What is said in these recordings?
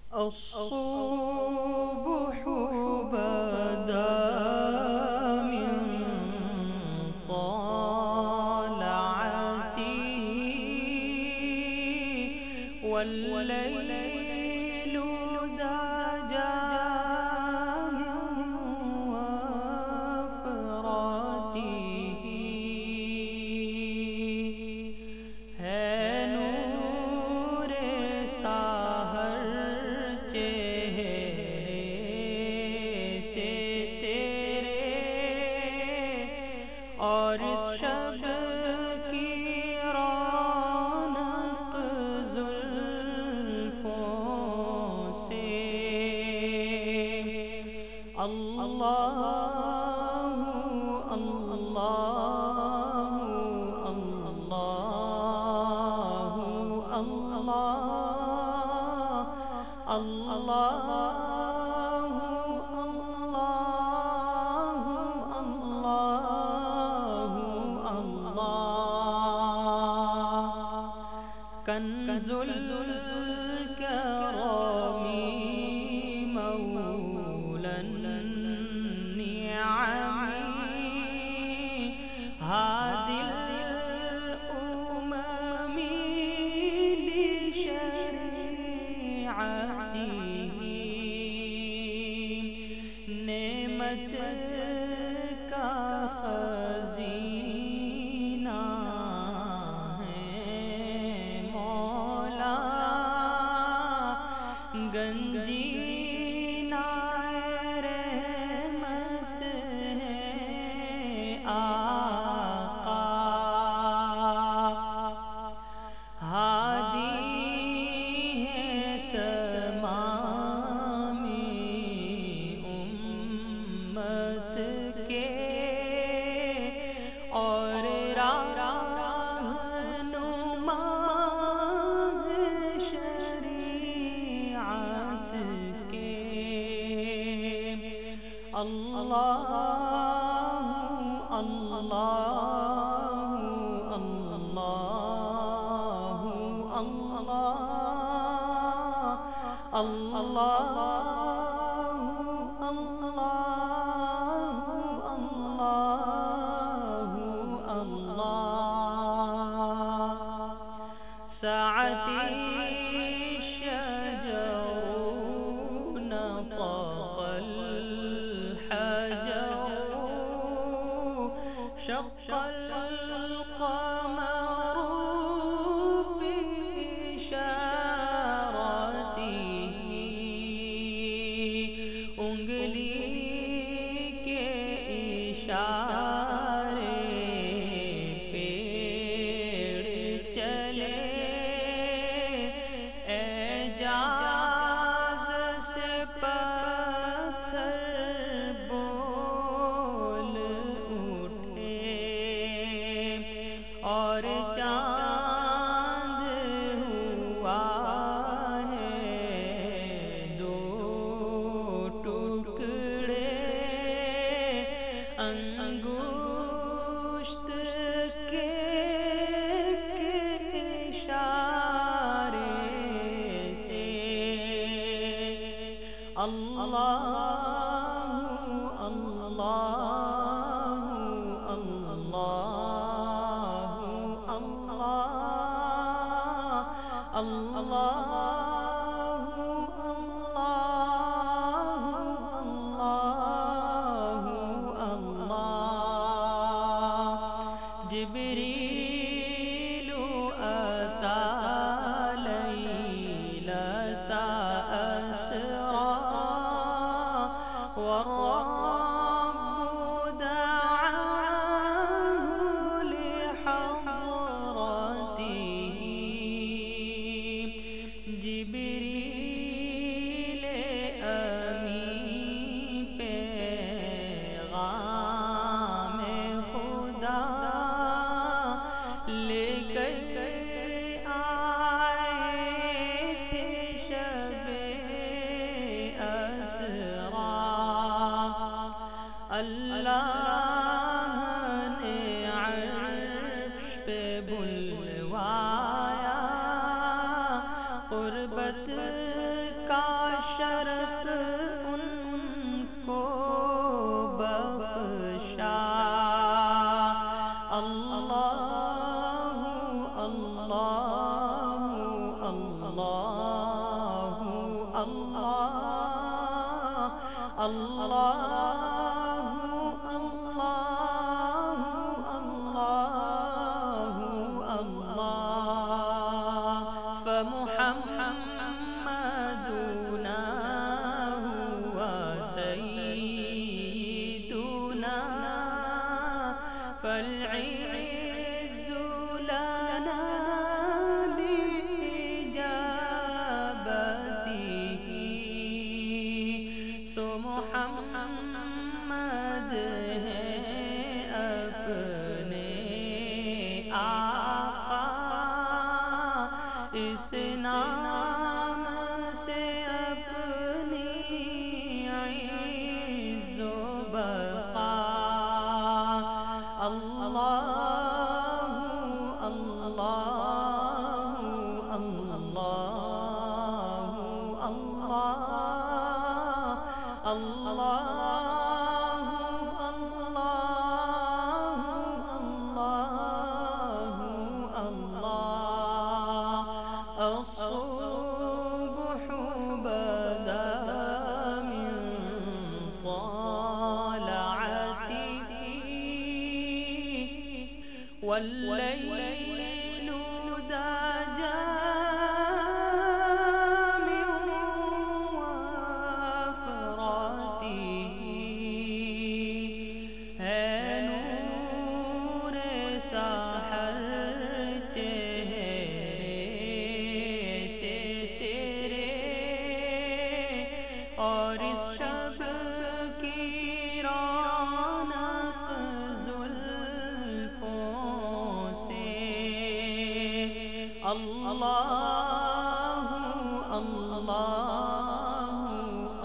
الصبح بدا من طلعته والليل دجى من وفراته ہے نور سحر چہرے سے تیرے اور اس شب کی رونق زلفوں سے اللہ کنز الکرام مولا النعم هادي الأمم لشريعته نعمت کا خزینہ گنجینہ رحمت ہے آقا ہادی ہے تمام امت کے اور رہنما اللہ اللہ اللہ اللہ ساعتی الشجر نطق شق القمر بإشارته انگلی کے اشارے پیڑ چلے اعجاز سے پتھر اور چاند ہوا ہے دو ٹکڑے انگشت کے اشارے سے اللہ جبریل أتى ليلة أسرى والرب دعاه لحضرته جبریل امی پیغام خدا لے کر آئے تھے شب اسرا اللہ نے عرش پہ بلوایا قربت کا شرف ان کو بخشا اللہ اللہ اللہ اللہ اللہ فمحمدنا هو سيدنا فالعز لنا بإجابته سو محمد ہے اپنے آقا اس نام سے اپنی عز و بقا اللہ اللہ اللہ اللہ اللہ الصبح بدا من طلعته والليل دجى من وفراته ہے نور سحر اور اس شب کی رونق زلفوں سے اللہ اللہ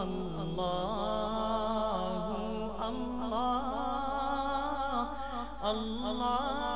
اللہ اللہ اللہ